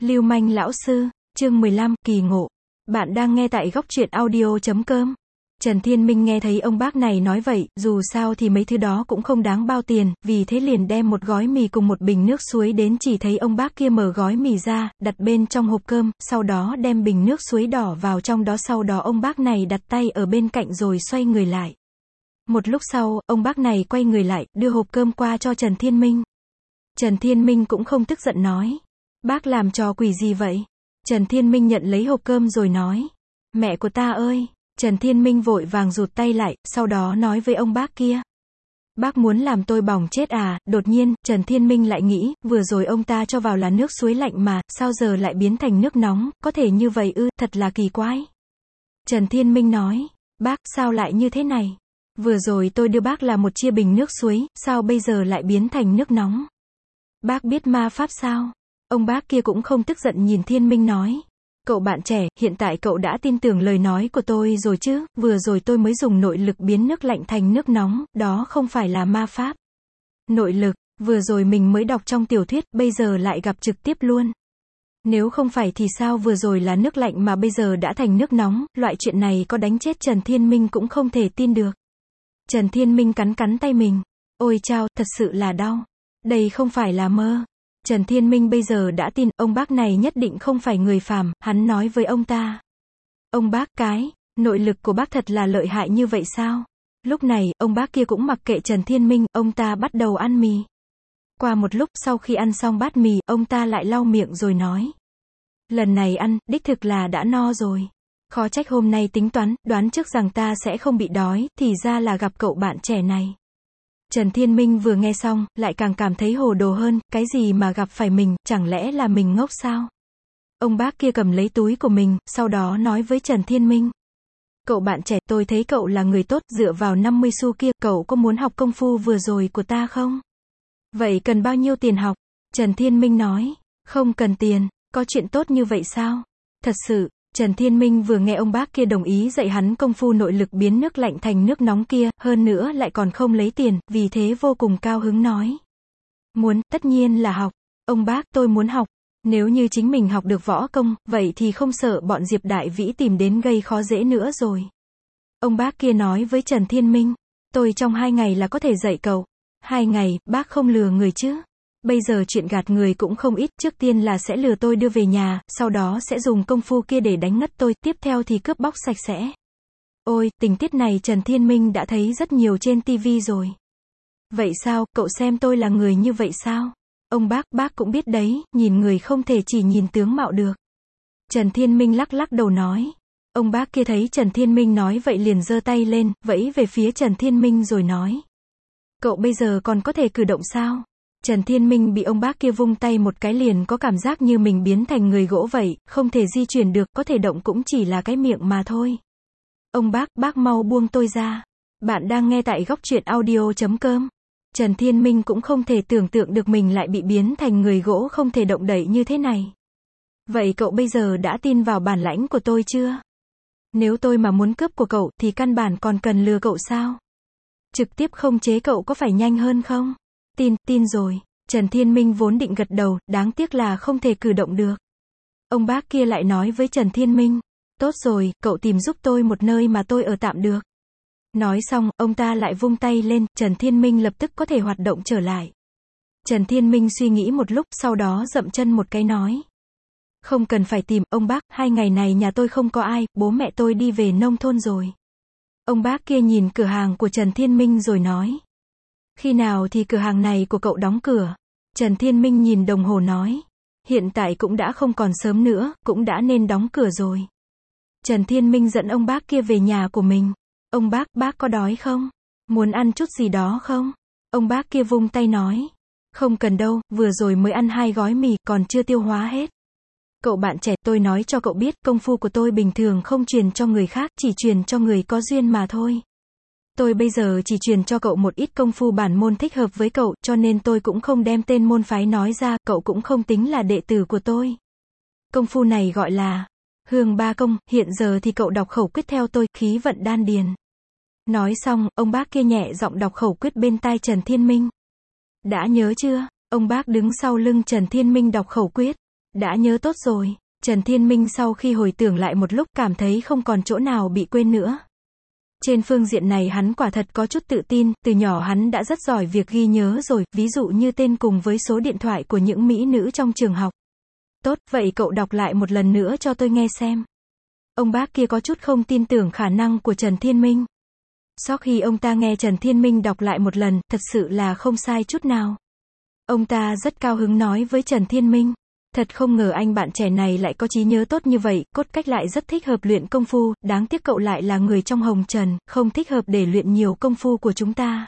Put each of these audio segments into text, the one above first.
Lưu manh lão sư, chương 15, kỳ ngộ. Bạn đang nghe tại góc truyện audio.com. Trần Thiên Minh nghe thấy ông bác này nói vậy, dù sao thì mấy thứ đó cũng không đáng bao tiền, vì thế liền đem một gói mì cùng một bình nước suối đến, chỉ thấy ông bác kia mở gói mì ra, đặt bên trong hộp cơm, sau đó đem bình nước suối đỏ vào trong đó, sau đó ông bác này đặt tay ở bên cạnh rồi xoay người lại. Một lúc sau, ông bác này quay người lại, đưa hộp cơm qua cho Trần Thiên Minh. Trần Thiên Minh cũng không tức giận nói: bác làm trò quỷ gì vậy? Trần Thiên Minh nhận lấy hộp cơm rồi nói: mẹ của ta ơi! Trần Thiên Minh vội vàng rụt tay lại, sau đó nói với ông bác kia: bác muốn làm tôi bỏng chết à? Đột nhiên, Trần Thiên Minh lại nghĩ, vừa rồi ông ta cho vào là nước suối lạnh mà, sao giờ lại biến thành nước nóng, có thể như vậy ư, thật là kỳ quái. Trần Thiên Minh nói: bác, sao lại như thế này? Vừa rồi tôi đưa bác là một chia bình nước suối, sao bây giờ lại biến thành nước nóng? Bác biết ma pháp sao? Ông bác kia cũng không tức giận nhìn Thiên Minh nói: cậu bạn trẻ, hiện tại cậu đã tin tưởng lời nói của tôi rồi chứ, vừa rồi tôi mới dùng nội lực biến nước lạnh thành nước nóng, đó không phải là ma pháp. Nội lực, vừa rồi mình mới đọc trong tiểu thuyết, bây giờ lại gặp trực tiếp luôn. Nếu không phải thì sao vừa rồi là nước lạnh mà bây giờ đã thành nước nóng, loại chuyện này có đánh chết Trần Thiên Minh cũng không thể tin được. Trần Thiên Minh cắn cắn tay mình. Ôi chao, thật sự là đau. Đây không phải là mơ. Trần Thiên Minh bây giờ đã tin, ông bác này nhất định không phải người phàm, hắn nói với ông ta: ông bác, nội lực của bác thật là lợi hại như vậy sao? Lúc này, ông bác kia cũng mặc kệ Trần Thiên Minh, ông ta bắt đầu ăn mì. Qua một lúc, sau khi ăn xong bát mì, ông ta lại lau miệng rồi nói: lần này ăn, đích thực là đã no rồi. Khó trách hôm nay tính toán, đoán trước rằng ta sẽ không bị đói, thì ra là gặp cậu bạn trẻ này. Trần Thiên Minh vừa nghe xong, lại càng cảm thấy hồ đồ hơn, cái gì mà gặp phải mình, chẳng lẽ là mình ngốc sao? Ông bác kia cầm lấy túi của mình, sau đó nói với Trần Thiên Minh: cậu bạn trẻ, tôi thấy cậu là người tốt, dựa vào 50 xu kia, cậu có muốn học công phu vừa rồi của ta không? Vậy cần bao nhiêu tiền học? Trần Thiên Minh nói: không cần tiền, có chuyện tốt như vậy sao? Thật sự. Trần Thiên Minh vừa nghe ông bác kia đồng ý dạy hắn công phu nội lực biến nước lạnh thành nước nóng kia, hơn nữa lại còn không lấy tiền, vì thế vô cùng cao hứng nói: muốn, tất nhiên là học. Ông bác, tôi muốn học. Nếu như chính mình học được võ công, vậy thì không sợ bọn Diệp Đại Vĩ tìm đến gây khó dễ nữa rồi. Ông bác kia nói với Trần Thiên Minh: tôi trong 2 ngày là có thể dạy cậu. 2 ngày, bác không lừa người chứ? Bây giờ chuyện gạt người cũng không ít, trước tiên là sẽ lừa tôi đưa về nhà, sau đó sẽ dùng công phu kia để đánh ngất tôi, tiếp theo thì cướp bóc sạch sẽ. Ôi, tình tiết này Trần Thiên Minh đã thấy rất nhiều trên TV rồi. Vậy sao, cậu xem tôi là người như vậy sao? Ông bác cũng biết đấy, nhìn người không thể chỉ nhìn tướng mạo được. Trần Thiên Minh lắc lắc đầu nói. Ông bác kia thấy Trần Thiên Minh nói vậy liền giơ tay lên, vẫy về phía Trần Thiên Minh rồi nói: cậu bây giờ còn có thể cử động sao? Trần Thiên Minh bị ông bác kia vung tay một cái liền có cảm giác như mình biến thành người gỗ vậy, không thể di chuyển được, có thể động cũng chỉ là cái miệng mà thôi. Ông bác mau buông tôi ra. Bạn đang nghe tại góc truyện audio.com. Trần Thiên Minh cũng không thể tưởng tượng được mình lại bị biến thành người gỗ không thể động đậy như thế này. Vậy cậu bây giờ đã tin vào bản lãnh của tôi chưa? Nếu tôi mà muốn cướp của cậu, thì căn bản còn cần lừa cậu sao? Trực tiếp khống chế cậu có phải nhanh hơn không? Tin rồi. Trần Thiên Minh vốn định gật đầu, đáng tiếc là không thể cử động được. Ông bác kia lại nói với Trần Thiên Minh: tốt rồi, cậu tìm giúp tôi một nơi mà tôi ở tạm được. Nói xong, ông ta lại vung tay lên, Trần Thiên Minh lập tức có thể hoạt động trở lại. Trần Thiên Minh suy nghĩ một lúc, sau đó dậm chân một cái nói: không cần phải tìm, ông bác, 2 ngày này nhà tôi không có ai, bố mẹ tôi đi về nông thôn rồi. Ông bác kia nhìn cửa hàng của Trần Thiên Minh rồi nói: khi nào thì cửa hàng này của cậu đóng cửa? Trần Thiên Minh nhìn đồng hồ nói: hiện tại cũng đã không còn sớm nữa, cũng đã nên đóng cửa rồi. Trần Thiên Minh dẫn ông bác kia về nhà của mình. Ông bác có đói không? Muốn ăn chút gì đó không? Ông bác kia vung tay nói: không cần đâu, vừa rồi mới ăn 2 gói mì, còn chưa tiêu hóa hết. Cậu bạn trẻ, tôi nói cho cậu biết, công phu của tôi bình thường không truyền cho người khác, chỉ truyền cho người có duyên mà thôi. Tôi bây giờ chỉ truyền cho cậu một ít công phu bản môn thích hợp với cậu, cho nên tôi cũng không đem tên môn phái nói ra, cậu cũng không tính là đệ tử của tôi. Công phu này gọi là Hương Ba Công, hiện giờ thì cậu đọc khẩu quyết theo tôi, khí vận đan điền. Nói xong, ông bác kia nhẹ giọng đọc khẩu quyết bên tai Trần Thiên Minh. Đã nhớ chưa? Ông bác đứng sau lưng Trần Thiên Minh đọc khẩu quyết. Đã nhớ tốt rồi. Trần Thiên Minh sau khi hồi tưởng lại một lúc cảm thấy không còn chỗ nào bị quên nữa. Trên phương diện này hắn quả thật có chút tự tin, từ nhỏ hắn đã rất giỏi việc ghi nhớ rồi, ví dụ như tên cùng với số điện thoại của những mỹ nữ trong trường học. Tốt, vậy cậu đọc lại một lần nữa cho tôi nghe xem. Ông bác kia có chút không tin tưởng khả năng của Trần Thiên Minh. Sau khi ông ta nghe Trần Thiên Minh đọc lại một lần, thật sự là không sai chút nào. Ông ta rất cao hứng nói với Trần Thiên Minh. Thật không ngờ anh bạn trẻ này lại có trí nhớ tốt như vậy, cốt cách lại rất thích hợp luyện công phu, đáng tiếc cậu lại là người trong hồng trần, không thích hợp để luyện nhiều công phu của chúng ta.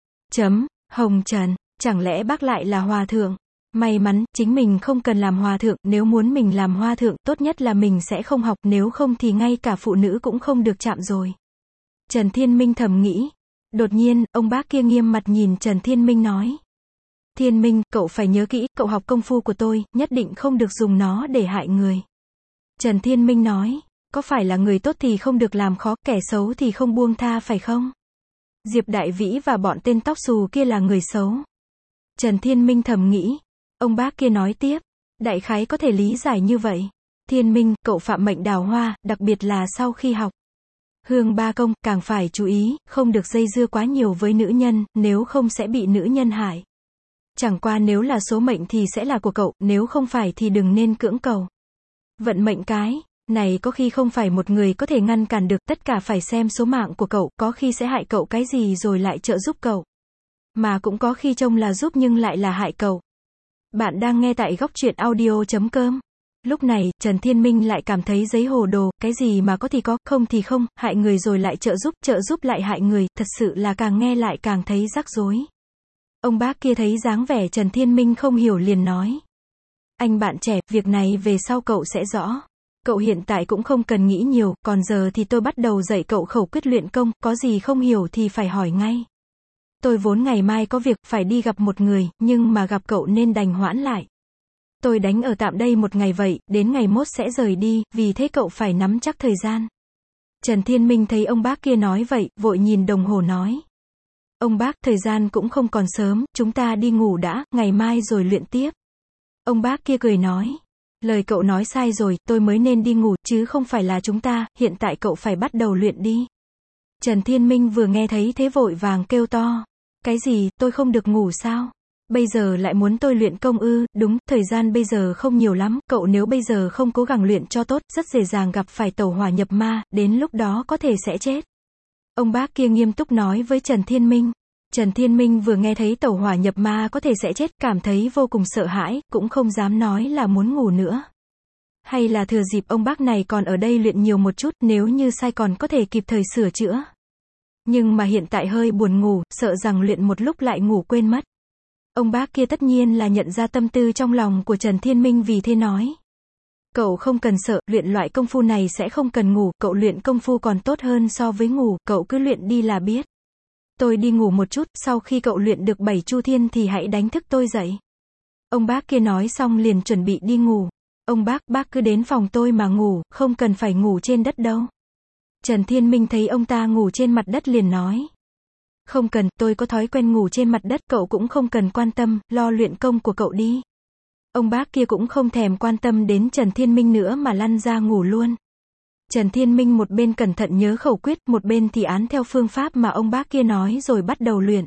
Hồng trần, chẳng lẽ bác lại là hòa thượng? May mắn, chính mình không cần làm hòa thượng, nếu muốn mình làm hòa thượng, tốt nhất là mình sẽ không học, nếu không thì ngay cả phụ nữ cũng không được chạm rồi. Trần Thiên Minh thầm nghĩ. Đột nhiên, ông bác kia nghiêm mặt nhìn Trần Thiên Minh nói. Thiên Minh, cậu phải nhớ kỹ, cậu học công phu của tôi, nhất định không được dùng nó để hại người. Trần Thiên Minh nói, có phải là người tốt thì không được làm khó, kẻ xấu thì không buông tha phải không? Diệp Đại Vĩ và bọn tên tóc xù kia là người xấu. Trần Thiên Minh thầm nghĩ. Ông bác kia nói tiếp, đại khái có thể lý giải như vậy. Thiên Minh, cậu phạm mệnh đào hoa, đặc biệt là sau khi học Hương Ba Công, càng phải chú ý, không được dây dưa quá nhiều với nữ nhân, nếu không sẽ bị nữ nhân hại. Chẳng qua nếu là số mệnh thì sẽ là của cậu, nếu không phải thì đừng nên cưỡng cầu. Vận mệnh cái này có khi không phải một người có thể ngăn cản được, tất cả phải xem số mạng của cậu, có khi sẽ hại cậu cái gì rồi lại trợ giúp cậu. Mà cũng có khi trông là giúp nhưng lại là hại cậu. Bạn đang nghe tại góc truyện audio.com. Lúc này, Trần Thiên Minh lại cảm thấy giấy hồ đồ, cái gì mà có thì có, không thì không, hại người rồi lại trợ giúp lại hại người, thật sự là càng nghe lại càng thấy rắc rối. Ông bác kia thấy dáng vẻ Trần Thiên Minh không hiểu liền nói. Anh bạn trẻ, việc này về sau cậu sẽ rõ. Cậu hiện tại cũng không cần nghĩ nhiều, còn giờ thì tôi bắt đầu dạy cậu khẩu quyết luyện công, có gì không hiểu thì phải hỏi ngay. Tôi vốn ngày mai có việc, phải đi gặp một người, nhưng mà gặp cậu nên đành hoãn lại. Tôi đánh ở tạm đây một ngày vậy, đến ngày mốt sẽ rời đi, vì thế cậu phải nắm chắc thời gian. Trần Thiên Minh thấy ông bác kia nói vậy, vội nhìn đồng hồ nói. Ông bác, thời gian cũng không còn sớm, chúng ta đi ngủ đã, ngày mai rồi luyện tiếp. Ông bác kia cười nói. Lời cậu nói sai rồi, tôi mới nên đi ngủ, chứ không phải là chúng ta, hiện tại cậu phải bắt đầu luyện đi. Trần Thiên Minh vừa nghe thấy thế vội vàng kêu to. Cái gì, tôi không được ngủ sao? Bây giờ lại muốn tôi luyện công ư? Đúng, thời gian bây giờ không nhiều lắm, cậu nếu bây giờ không cố gắng luyện cho tốt, rất dễ dàng gặp phải tẩu hỏa nhập ma, đến lúc đó có thể sẽ chết. Ông bác kia nghiêm túc nói với Trần Thiên Minh. Trần Thiên Minh vừa nghe thấy tẩu hỏa nhập ma có thể sẽ chết, cảm thấy vô cùng sợ hãi, cũng không dám nói là muốn ngủ nữa. Hay là thừa dịp ông bác này còn ở đây luyện nhiều một chút, nếu như sai còn có thể kịp thời sửa chữa. Nhưng mà hiện tại hơi buồn ngủ, sợ rằng luyện một lúc lại ngủ quên mất. Ông bác kia tất nhiên là nhận ra tâm tư trong lòng của Trần Thiên Minh, vì thế nói. Cậu không cần sợ, luyện loại công phu này sẽ không cần ngủ, cậu luyện công phu còn tốt hơn so với ngủ, cậu cứ luyện đi là biết. Tôi đi ngủ một chút, sau khi cậu luyện được 7 chu thiên thì hãy đánh thức tôi dậy. Ông bác kia nói xong liền chuẩn bị đi ngủ. Ông bác cứ đến phòng tôi mà ngủ, không cần phải ngủ trên đất đâu. Trần Thiên Minh thấy ông ta ngủ trên mặt đất liền nói. Không cần, tôi có thói quen ngủ trên mặt đất, cậu cũng không cần quan tâm, lo luyện công của cậu đi. Ông bác kia cũng không thèm quan tâm đến Trần Thiên Minh nữa mà lăn ra ngủ luôn. Trần Thiên Minh một bên cẩn thận nhớ khẩu quyết, một bên thì án theo phương pháp mà ông bác kia nói rồi bắt đầu luyện.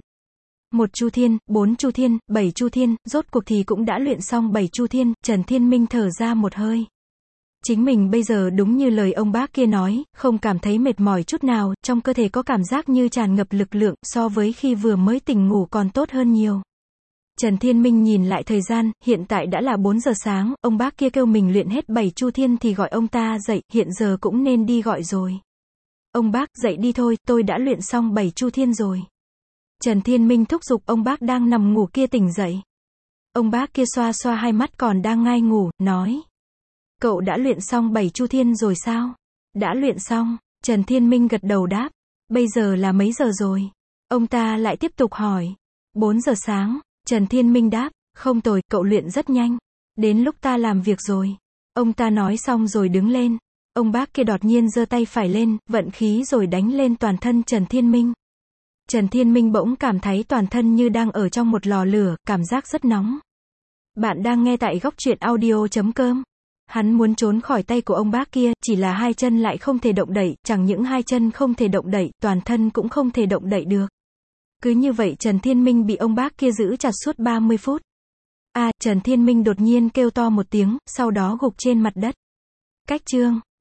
1 chu thiên, 4 chu thiên, 7 chu thiên, rốt cuộc thì cũng đã luyện xong 7 chu thiên, Trần Thiên Minh thở ra một hơi. Chính mình bây giờ đúng như lời ông bác kia nói, không cảm thấy mệt mỏi chút nào, trong cơ thể có cảm giác như tràn ngập lực lượng, so với khi vừa mới tỉnh ngủ còn tốt hơn nhiều. Trần Thiên Minh nhìn lại thời gian, hiện tại đã là 4 giờ sáng, ông bác kia kêu mình luyện hết 7 chu thiên thì gọi ông ta dậy, hiện giờ cũng nên đi gọi rồi. Ông bác, dậy đi thôi, tôi đã luyện xong 7 chu thiên rồi. Trần Thiên Minh thúc giục ông bác đang nằm ngủ kia tỉnh dậy. Ông bác kia xoa xoa hai mắt còn đang ngai ngủ, nói. Cậu đã luyện xong 7 chu thiên rồi sao? Đã luyện xong, Trần Thiên Minh gật đầu đáp. Bây giờ là mấy giờ rồi? Ông ta lại tiếp tục hỏi. 4 giờ sáng, Trần Thiên Minh đáp. Không tồi, cậu luyện rất nhanh. Đến lúc ta làm việc rồi. Ông ta nói xong rồi đứng lên. Ông bác kia đột nhiên giơ tay phải lên, vận khí rồi đánh lên toàn thân Trần Thiên Minh. Trần Thiên Minh bỗng cảm thấy toàn thân như đang ở trong một lò lửa, cảm giác rất nóng. Bạn đang nghe tại góc truyện audio.com. Hắn muốn trốn khỏi tay của ông bác kia, chỉ là hai chân lại không thể động đậy, chẳng những hai chân không thể động đậy, toàn thân cũng không thể động đậy được. Cứ như vậy Trần Thiên Minh bị ông bác kia giữ chặt suốt 30 phút. Trần Thiên Minh đột nhiên kêu to một tiếng, sau đó gục trên mặt đất. Cách chương